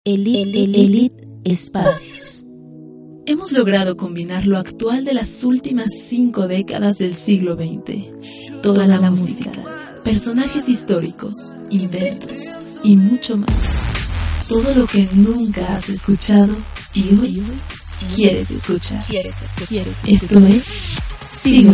Elite Espacios. Hemos logrado combinar lo actual de las últimas 5 décadas del siglo XX. Toda la música, personajes históricos, inventos y mucho más. Todo lo que nunca has escuchado y hoy quieres escuchar. Esto es Siglo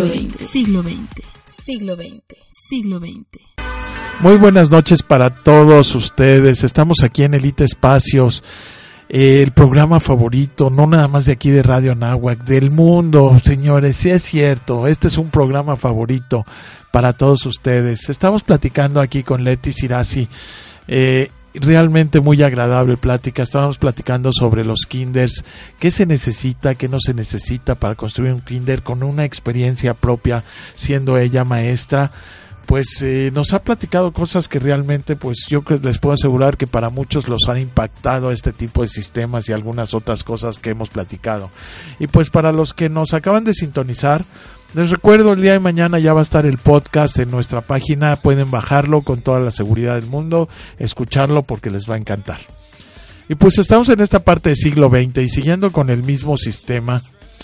XX. Muy buenas noches para todos ustedes. Estamos aquí en Elite Espacios, el programa favorito, no nada más de aquí de Radio Anáhuac, del mundo, señores. Sí es cierto, este es un programa favorito para todos ustedes. Estamos platicando aquí con Leti Sirasi, realmente muy agradable plática. Estábamos platicando sobre los kinders, qué se necesita, qué no se necesita para construir un kinder, con una experiencia propia, siendo ella maestra. Pues nos ha platicado cosas que realmente, pues yo les puedo asegurar que para muchos los han impactado este tipo de sistemas y algunas otras cosas que hemos platicado. Y pues para los que nos acaban de sintonizar, les recuerdo, el día de mañana ya va a estar el podcast en nuestra página. Pueden bajarlo con toda la seguridad del mundo, escucharlo porque les va a encantar. Y pues estamos en esta parte del siglo XX y siguiendo con el mismo sistema,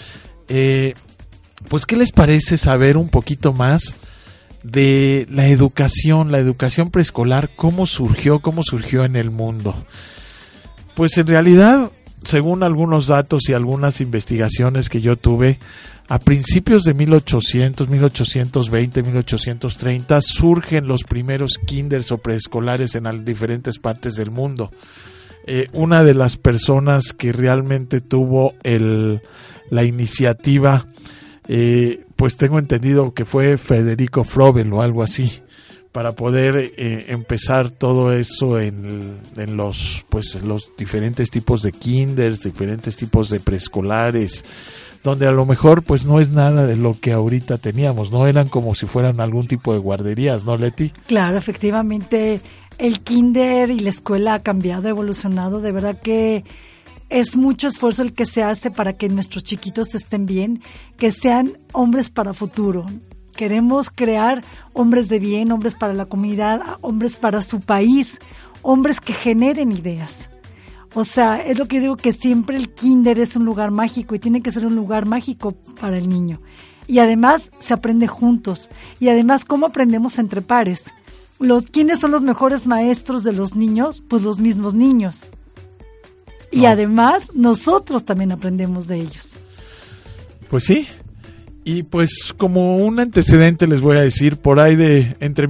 pues ¿qué les parece saber un poquito más de la educación preescolar, cómo surgió en el mundo? Pues en realidad, según algunos datos y algunas investigaciones que yo tuve, a principios de 1820, 1830, surgen los primeros kinders o preescolares en las diferentes partes del mundo. Una de las personas que realmente tuvo la iniciativa, pues tengo entendido que fue Federico Frobel o algo así, para poder empezar todo eso en los diferentes tipos de kinders, diferentes tipos de preescolares, donde a lo mejor pues no es nada de lo que ahorita teníamos, no eran como si fueran algún tipo de guarderías, ¿no, Leti? Claro, efectivamente, el kinder y la escuela ha cambiado, ha evolucionado, de verdad que es mucho esfuerzo el que se hace para que nuestros chiquitos estén bien, que sean hombres para futuro. Queremos crear hombres de bien, hombres para la comunidad, hombres para su país, hombres que generen ideas. O sea, es lo que yo digo, que siempre el kinder es un lugar mágico y tiene que ser un lugar mágico para el niño. Y además se aprende juntos. Y además, ¿cómo aprendemos entre pares? ¿Quiénes son los mejores maestros de los niños? Pues los mismos niños. Y además nosotros también aprendemos de ellos. Pues sí. Y pues como un antecedente les voy a decir, por ahí de entre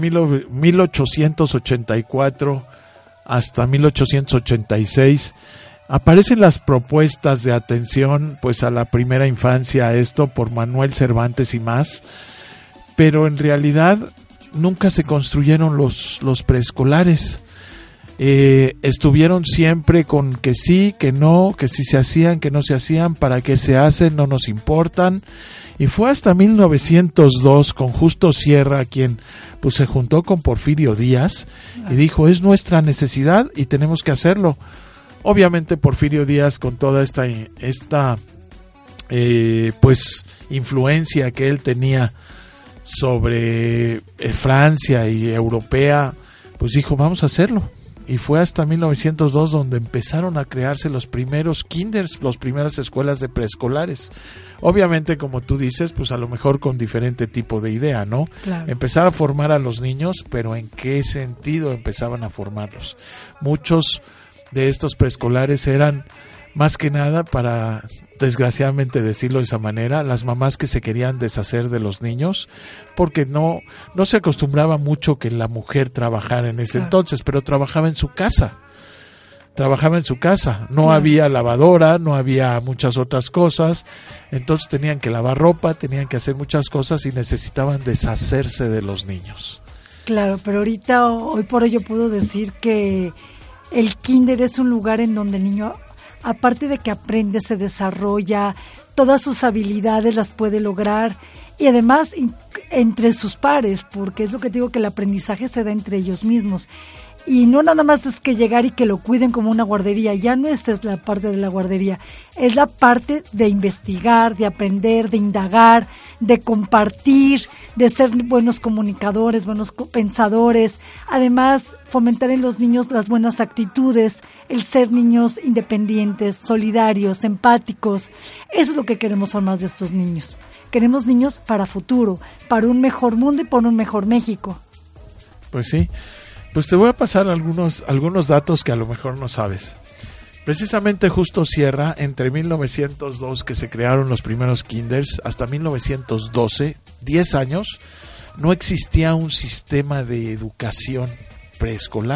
1884 hasta 1886 aparecen las propuestas de atención pues a la primera infancia, esto por Manuel Cervantes y más, pero en realidad nunca se construyeron los preescolares. Estuvieron siempre con que sí, que no, que sí se hacían, que no se hacían, para qué se hacen, no nos importan. Y fue hasta 1902 con Justo Sierra quien pues se juntó con Porfirio Díaz y dijo, es nuestra necesidad y tenemos que hacerlo. Obviamente Porfirio Díaz, con toda esta pues influencia que él tenía sobre Francia y europea, pues dijo, vamos a hacerlo. Y fue hasta 1902 donde empezaron a crearse los primeros kinders, las primeras escuelas de preescolares. Obviamente, como tú dices, pues a lo mejor con diferente tipo de idea, ¿no? Claro. Empezar a formar a los niños, pero ¿en qué sentido empezaban a formarlos? Muchos de estos preescolares eran más que nada para, desgraciadamente decirlo de esa manera, las mamás que se querían deshacer de los niños, porque no se acostumbraba mucho que la mujer trabajara en ese entonces, pero trabajaba en su casa, no había lavadora, no había muchas otras cosas, entonces tenían que lavar ropa, tenían que hacer muchas cosas y necesitaban deshacerse de los niños. Claro, pero ahorita, hoy por hoy yo puedo decir que el kinder es un lugar en donde el niño, aparte de que aprende, se desarrolla, todas sus habilidades las puede lograr y además entre sus pares, porque es lo que te digo, que el aprendizaje se da entre ellos mismos. Y no nada más es que llegar y que lo cuiden como una guardería, ya no esta es la parte de la guardería, es la parte de investigar, de aprender, de indagar, de compartir, de ser buenos comunicadores, buenos pensadores, además fomentar en los niños las buenas actitudes, el ser niños independientes, solidarios, empáticos. Eso es lo que queremos formar de estos niños. Queremos niños para futuro, para un mejor mundo y por un mejor México. Pues sí. Pues te voy a pasar algunos datos que a lo mejor no sabes. Precisamente Justo Sierra, entre 1902 que se crearon los primeros kinders hasta 1912, 10 años, no existía un sistema de educación preescolar.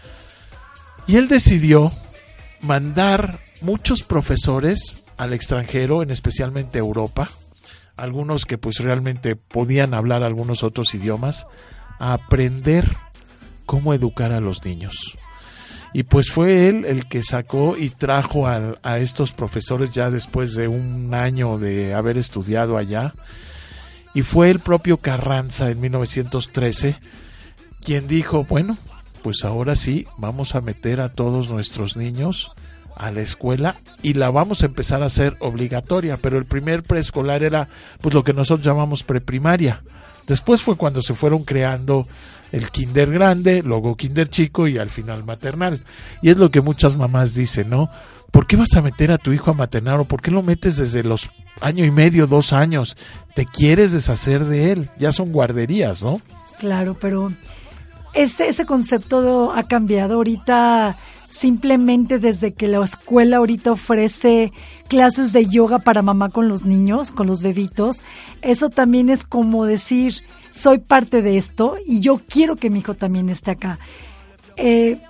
Y él decidió mandar muchos profesores al extranjero, en especialmente Europa, algunos que pues realmente podían hablar algunos otros idiomas, a aprender cómo educar a los niños. Y pues fue él el que sacó y trajo a estos profesores ya después de un año de haber estudiado allá. Y fue el propio Carranza en 1913 quien dijo, bueno, pues ahora sí vamos a meter a todos nuestros niños a la escuela y la vamos a empezar a hacer obligatoria. Pero el primer preescolar era pues lo que nosotros llamamos preprimaria. Después fue cuando se fueron creando el kinder grande, luego kinder chico y al final maternal. Y es lo que muchas mamás dicen, ¿no? ¿Por qué vas a meter a tu hijo a maternal o por qué lo metes desde los año y medio, 2 años? Te quieres deshacer de él, ya son guarderías, ¿no? Claro, pero ese concepto ha cambiado ahorita. Simplemente desde que la escuela ahorita ofrece clases de yoga para mamá con los niños, con los bebitos, eso también es como decir, soy parte de esto y yo quiero que mi hijo también esté acá. ¿Qué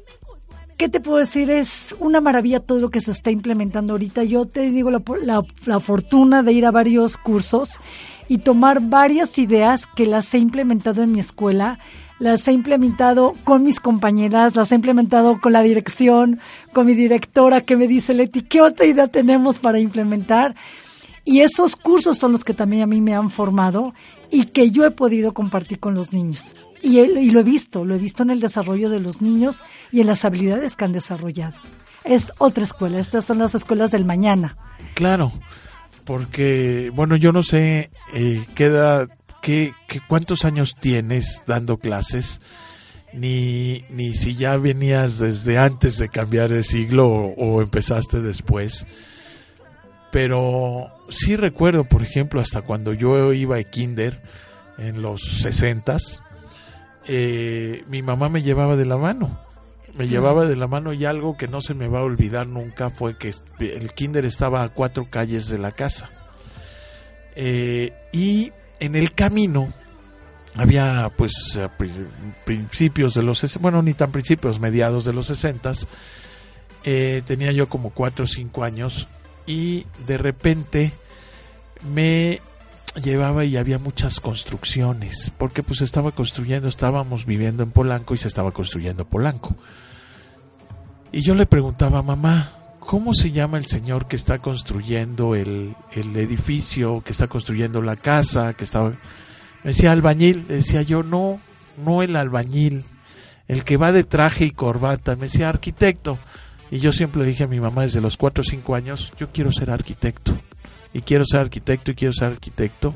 te puedo decir? Es una maravilla todo lo que se está implementando ahorita. Yo te digo la fortuna de ir a varios cursos y tomar varias ideas que las he implementado en mi escuela. Las he implementado con mis compañeras, las he implementado con la dirección, con mi directora que me dice, Leti, ¿qué otra idea tenemos para implementar? Y esos cursos son los que también a mí me han formado y que yo he podido compartir con los niños. Y lo he visto en el desarrollo de los niños y en las habilidades que han desarrollado. Es otra escuela, estas son las escuelas del mañana. Claro, porque, bueno, yo no sé qué edad... ¿Cuántos años tienes dando clases? Ni si ya venías desde antes de cambiar de siglo o empezaste después. Pero sí recuerdo, por ejemplo, hasta cuando yo iba a kinder en los 60s, mi mamá me llevaba de la mano. Y algo que no se me va a olvidar nunca fue que el kinder estaba a 4 calles de la casa. Y en el camino había pues principios de los, bueno, ni tan principios, mediados de los 60s, tenía yo como 4 o 5 años y de repente me llevaba y había muchas construcciones, porque pues estábamos viviendo en Polanco y se estaba construyendo Polanco. Y yo le preguntaba, mamá, ¿cómo se llama el señor que está construyendo el edificio, que está construyendo la casa, me decía albañil? Le decía yo, no el albañil, el que va de traje y corbata. Me decía arquitecto. Y yo siempre le dije a mi mamá desde los 4 o 5 años, yo quiero ser arquitecto. Y quiero ser arquitecto y quiero ser arquitecto.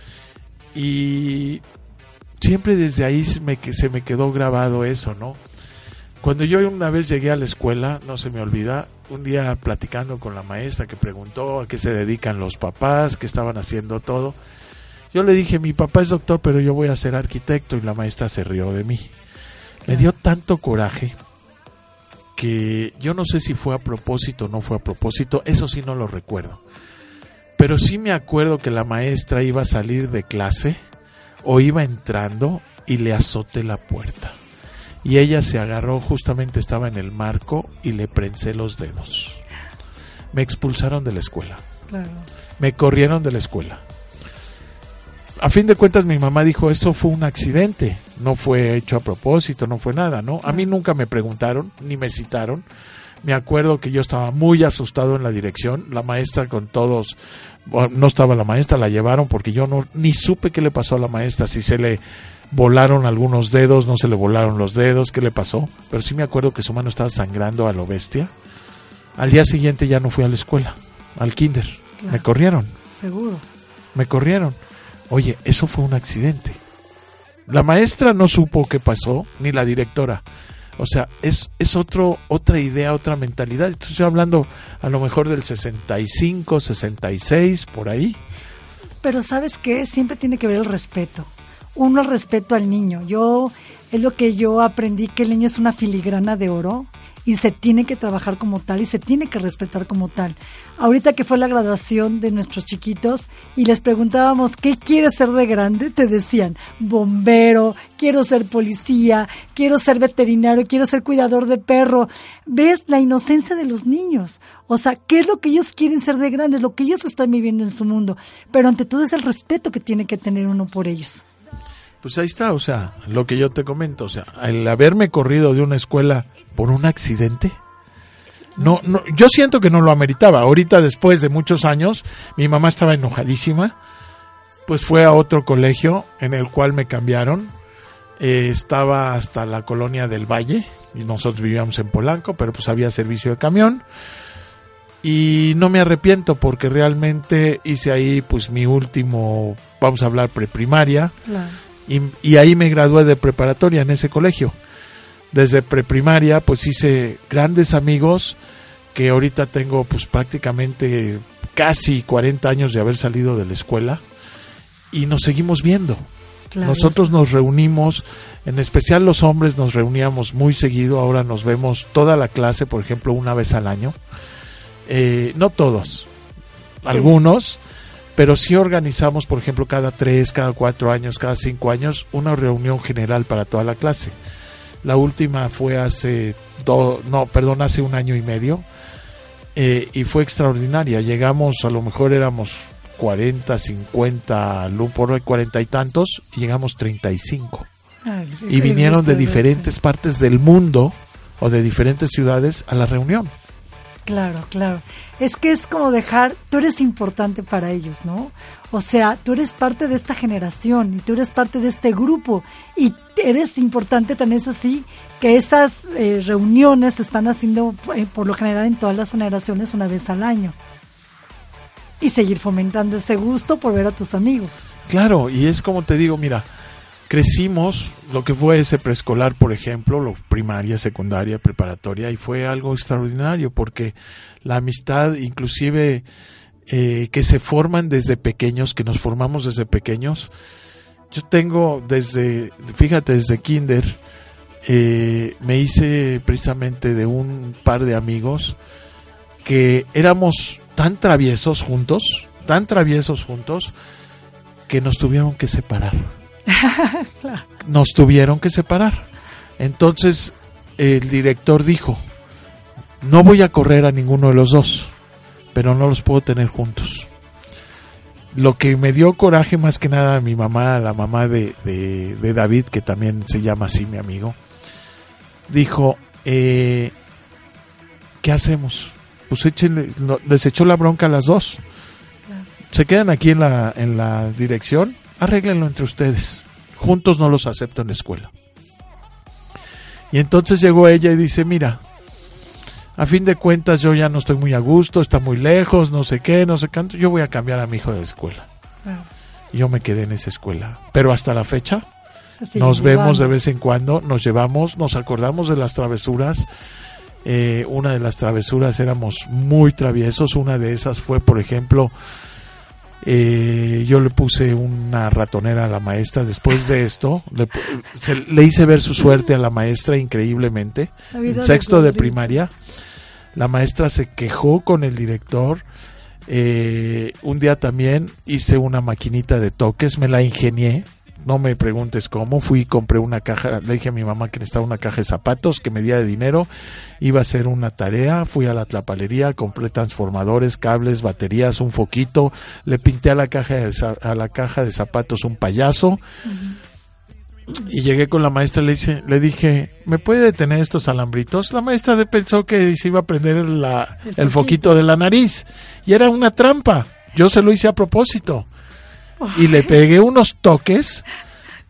Y siempre desde ahí se me quedó grabado eso, ¿no? Cuando yo una vez llegué a la escuela, no se me olvida, un día platicando con la maestra que preguntó a qué se dedican los papás, qué estaban haciendo todo, yo le dije, mi papá es doctor, pero yo voy a ser arquitecto, y la maestra se rió de mí. Me dio tanto coraje que yo no sé si fue a propósito o no fue a propósito, eso sí no lo recuerdo. Pero sí me acuerdo que la maestra iba a salir de clase o iba entrando y le azoté la puerta. Y ella se agarró, justamente estaba en el marco y le prensé los dedos. Me expulsaron de la escuela. Claro. Me corrieron de la escuela. A fin de cuentas mi mamá dijo, esto fue un accidente, no fue hecho a propósito, no fue nada, ¿no? A mí nunca me preguntaron, ni me citaron. Me acuerdo que yo estaba muy asustado en la dirección, la maestra con todos, bueno, no estaba la maestra, la llevaron porque yo ni supe qué le pasó a la maestra, si se le volaron algunos dedos, no se le volaron los dedos, ¿qué le pasó? Pero sí me acuerdo que su mano estaba sangrando a lo bestia. Al día siguiente ya no fui a la escuela, al kinder. Claro. Me corrieron. Seguro. Me corrieron. Oye, eso fue un accidente. La maestra no supo qué pasó, ni la directora. O sea, es otra idea, otra mentalidad. Estoy hablando a lo mejor del 65, 66, por ahí. Pero ¿sabes qué? Siempre tiene que ver el respeto. Uno, el respeto al niño. Es lo que yo aprendí, que el niño es una filigrana de oro y se tiene que trabajar como tal y se tiene que respetar como tal. Ahorita que fue la graduación de nuestros chiquitos y les preguntábamos, ¿qué quieres ser de grande? Te decían, bombero, quiero ser policía, quiero ser veterinario, quiero ser cuidador de perro. ¿Ves la inocencia de los niños? O sea, ¿qué es lo que ellos quieren ser de grandes? Lo que ellos están viviendo en su mundo. Pero ante todo es el respeto que tiene que tener uno por ellos. Pues ahí está, o sea, lo que yo te comento, o sea, el haberme corrido de una escuela por un accidente, no, yo siento que no lo ameritaba. Ahorita, después de muchos años, mi mamá estaba enojadísima, pues fue a otro colegio en el cual me cambiaron, estaba hasta la colonia del Valle, y nosotros vivíamos en Polanco, pero pues había servicio de camión, y no me arrepiento porque realmente hice ahí pues mi último, vamos a hablar preprimaria, claro. Y ahí me gradué de preparatoria en ese colegio. Desde preprimaria pues hice grandes amigos que ahorita tengo pues prácticamente casi 40 años de haber salido de la escuela y nos seguimos viendo. Claro, nosotros sí. Nos reunimos, en especial los hombres nos reuníamos muy seguido, ahora nos vemos toda la clase, por ejemplo, una vez al año. No todos, algunos, pero sí organizamos, por ejemplo, cada 3, cada 4 años, cada 5 años, una reunión general para toda la clase. La última fue hace 1 año y medio, y fue extraordinaria. Llegamos, a lo mejor éramos 40, 50, por ahí 40 y tantos, y llegamos 35. Y vinieron de diferentes partes del mundo o de diferentes ciudades a la reunión. Claro, claro. Es que es como tú eres importante para ellos, ¿no? O sea, tú eres parte de esta generación y tú eres parte de este grupo y eres importante, tan es así que esas reuniones se están haciendo por lo general en todas las generaciones una vez al año. Y seguir fomentando ese gusto por ver a tus amigos. Claro, y es como te digo, mira, crecimos, lo que fue ese preescolar, por ejemplo, lo primaria, secundaria, preparatoria, y fue algo extraordinario porque la amistad, inclusive que se forman desde pequeños, que nos formamos desde pequeños. Yo tengo desde kinder, me hice precisamente de un par de amigos que éramos tan traviesos juntos, que nos tuvieron que separar. Claro. Nos tuvieron que separar. Entonces el director dijo, no voy a correr a ninguno de los dos, pero no los puedo tener juntos. Lo que me dio coraje más que nada a mi mamá, la mamá de David, que también se llama así mi amigo, dijo, ¿qué hacemos? Pues les echó la bronca a las dos. Claro. Se quedan aquí en la dirección, arréglenlo entre ustedes. Juntos no los acepto en la escuela. Y entonces llegó ella y dice, mira, a fin de cuentas yo ya no estoy muy a gusto, está muy lejos, no sé qué, yo voy a cambiar a mi hijo de escuela. Y yo me quedé en esa escuela. Pero hasta la fecha nos vemos de vez en cuando, nos llevamos, nos acordamos de las travesuras. Una de las travesuras éramos muy traviesos. Una de esas fue, por ejemplo, yo le puse una ratonera a la maestra. Después de esto le hice ver su suerte a la maestra increíblemente. En sexto de primaria la maestra se quejó con el director. Un día también hice una maquinita de toques, me la ingenié. No me preguntes cómo, fui y compré una caja, le dije a mi mamá que necesitaba una caja de zapatos, que me diera dinero, iba a hacer una tarea, fui a la tlapalería, compré transformadores, cables, baterías, un foquito, le pinté a la caja de zapatos un payaso, y llegué con la maestra, le dije, ¿me puede detener estos alambritos? La maestra pensó que se iba a prender el foquito de la nariz, y era una trampa, yo se lo hice a propósito. Y le pegué unos toques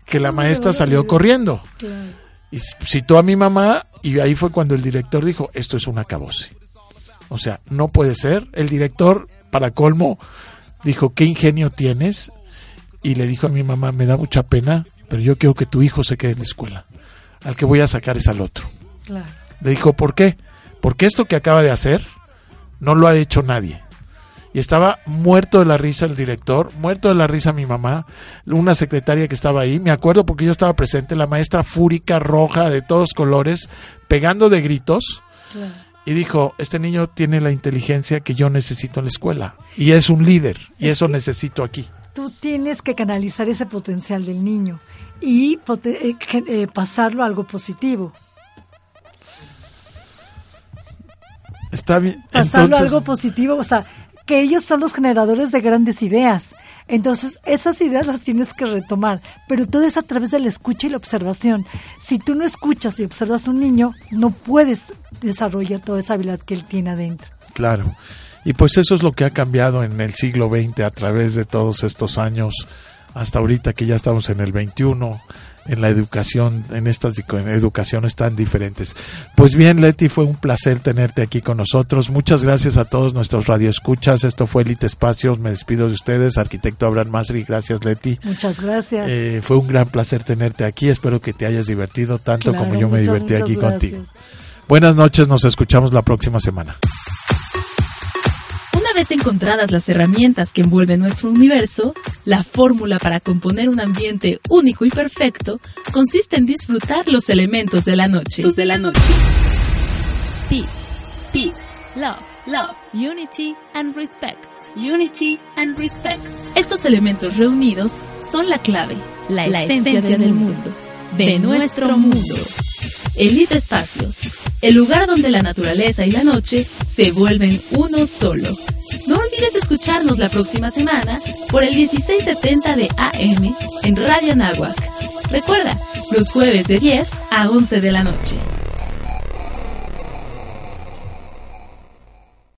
que la maestra salió corriendo. Claro. Y citó a mi mamá y ahí fue cuando el director dijo, esto es un acabose. O sea, no puede ser. El director, para colmo, dijo, ¿qué ingenio tienes? Y le dijo a mi mamá, me da mucha pena, pero yo quiero que tu hijo se quede en la escuela. Al que voy a sacar es al otro. Claro. Le dijo, ¿por qué? Porque esto que acaba de hacer no lo ha hecho nadie. Y estaba muerto de la risa el director, muerto de la risa mi mamá, una secretaria que estaba ahí, me acuerdo porque yo estaba presente, la maestra fúrica, roja, de todos colores, pegando de gritos. Claro. Y dijo, este niño tiene la inteligencia que yo necesito en la escuela. Y es un líder, y eso necesito aquí. Tú tienes que canalizar ese potencial del niño y pasarlo a algo positivo. Está bien. Pasarlo Entonces, a algo positivo, o sea, que ellos son los generadores de grandes ideas. Entonces, esas ideas las tienes que retomar, pero todo es a través de la escucha y la observación. Si tú no escuchas y observas a un niño, no puedes desarrollar toda esa habilidad que él tiene adentro. Claro. Y pues eso es lo que ha cambiado en el siglo XX a través de todos estos años, hasta ahorita que ya estamos en el XXI, en la educación, en estas educaciones tan diferentes. Pues bien, Leti, fue un placer tenerte aquí con nosotros. Muchas gracias a todos nuestros radioescuchas. Esto fue Elite Espacios. Me despido de ustedes, arquitecto Abraham Masri. Gracias, Leti. Muchas gracias. Fue un gran placer tenerte aquí. Espero que te hayas divertido tanto como yo me divertí aquí contigo. Buenas noches, nos escuchamos la próxima semana. Una vez encontradas las herramientas que envuelven nuestro universo, la fórmula para componer un ambiente único y perfecto consiste en disfrutar los elementos de la noche. Peace, peace, love, love, unity and respect, unity and respect. Estos elementos reunidos son la clave, la esencia del mundo, de nuestro mundo. Elite Espacios, el lugar donde la naturaleza y la noche se vuelven uno solo. No olvides escucharnos la próxima semana por el 1670 de AM en Radio Anáhuac. Recuerda, los jueves de 10 a 11 de la noche.